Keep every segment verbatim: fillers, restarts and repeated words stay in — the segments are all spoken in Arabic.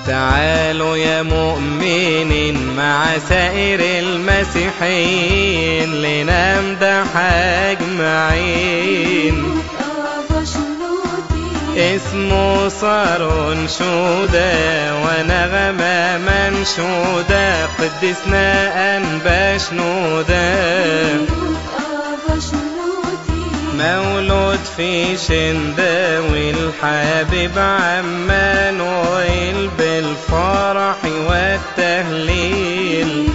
تعالوا يا مؤمنين مع سائر المسيحيين لنمدح أجمعين. اسمه صار أنشودة ونغمة منشودة، قدسنا أنبا شنودة. مولود في شنداوي الحبيب عمانويل بالفرح والتهليل.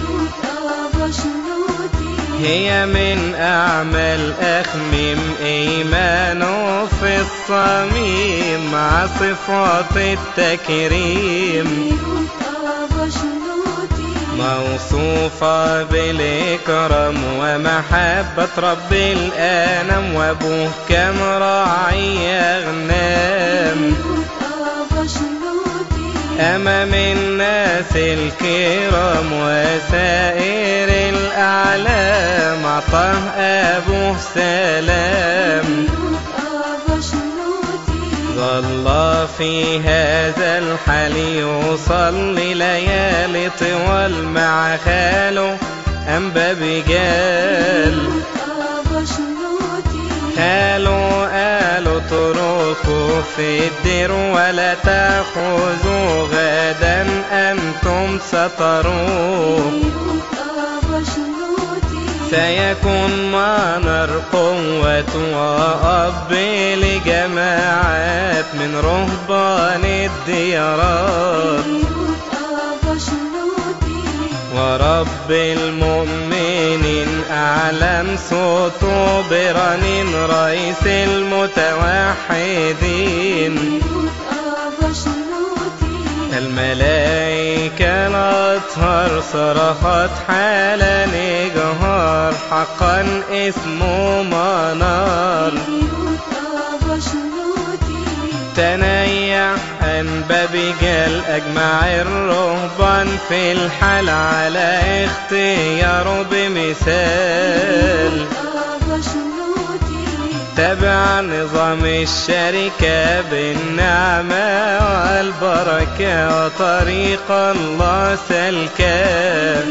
هي من أعمال أخميم إيمانه في الصميم مع صفات التكريم، موصوفة بالإكرام ومحبة رب الأنام، وأبوه كان راعي أغنام. أمام الناس الكرام وسائر الأعلام أعطاه أبوه سلام. ظل في هذا الحال يصلي ليالي طوال مع خاله أنبا بجال. خاله قالوا اتركوا في الدير ولا تأخذوا غدا أنتم ستروه، سيكون منار قوة وأب لجماعات من رهبان الديارات. ورب المؤمنين أعلن صوته برنين رئيس المتوحدين. الملائكة الأطهار صرخت حالا إجهار، حقا اسمه منار. تنيح أنبا بجال أجمع الرهبان في الحال على اختياره بمثال. تبع نظام الشركة بالنعمة والبركة وطريق الله سلكا.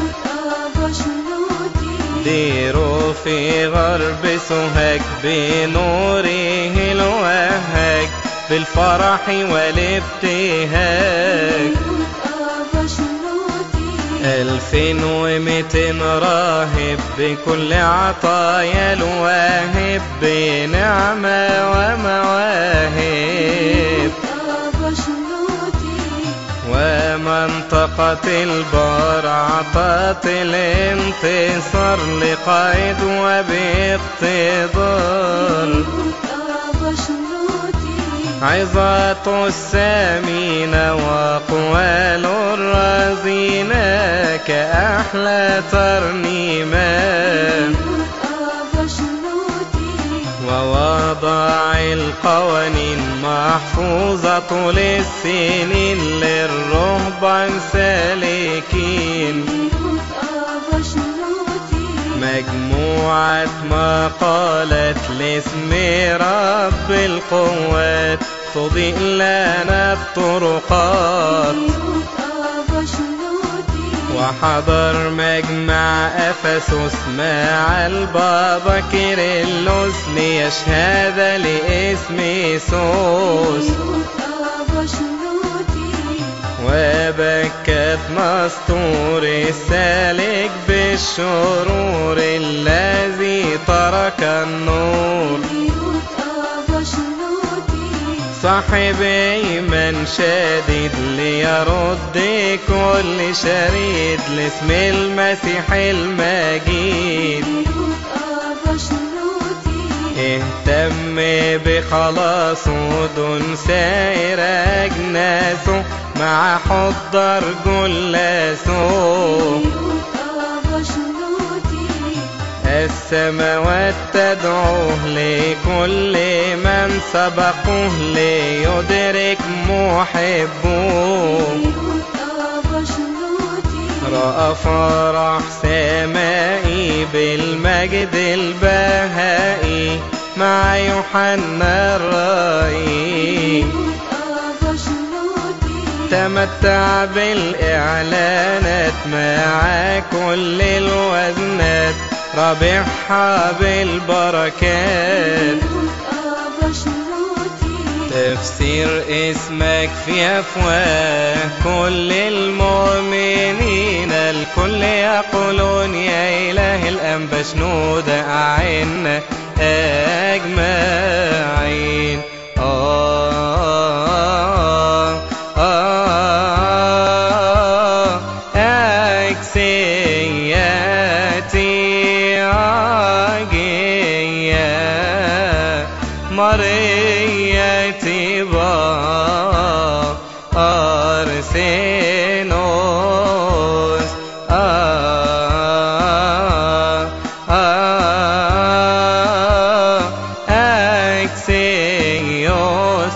ديروا في غرب سوهاج بنوره الوهاج بالفرح والابتهاج. ألفين ومئتين راهب بكل عطايا الواهب بنعمة ومواهب. ومنطقة البار عطت الانتصار لقائد وباقتدار. عظات السامين وأقوال الرزين كأحلى ترنيمان. ووضع القوانين محفوظة للسنين للرهبان سالكين. مجموعة مقالات لاسم رب القوات تضيء لنا الطرقات. وحضر مجمع أفسس مع البابا كيرلس ليشهد لاسم يسوس. وبكت مسطور السالك بالشرور الذي ترك النور. صاحب إيمان شديد ليرد كل شريد لاسم المسيح المجيد. اهتم بخلاصه دون سائر أجناسه مع حضر جلاسه. السماوات تدعوه لكل من سبقوه ليدرك محبوه. رأى فرح سمائي بالمجد البهائي مع يوحنا الرائي. تمتع بالإعلانات مع كل الوزنات، رابحها بالبركات. تفسير اسمك في أفواه كل المؤمنين، الكل يقولون يا إله الأنبا شنود أعنا أجمعين. آه آه أكسياتي عاجية مريتي با أرسينوس. آه آه أكسيوس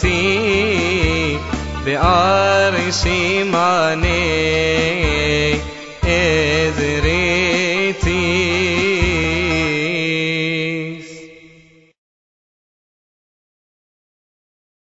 أواشينوتي بأرشيماني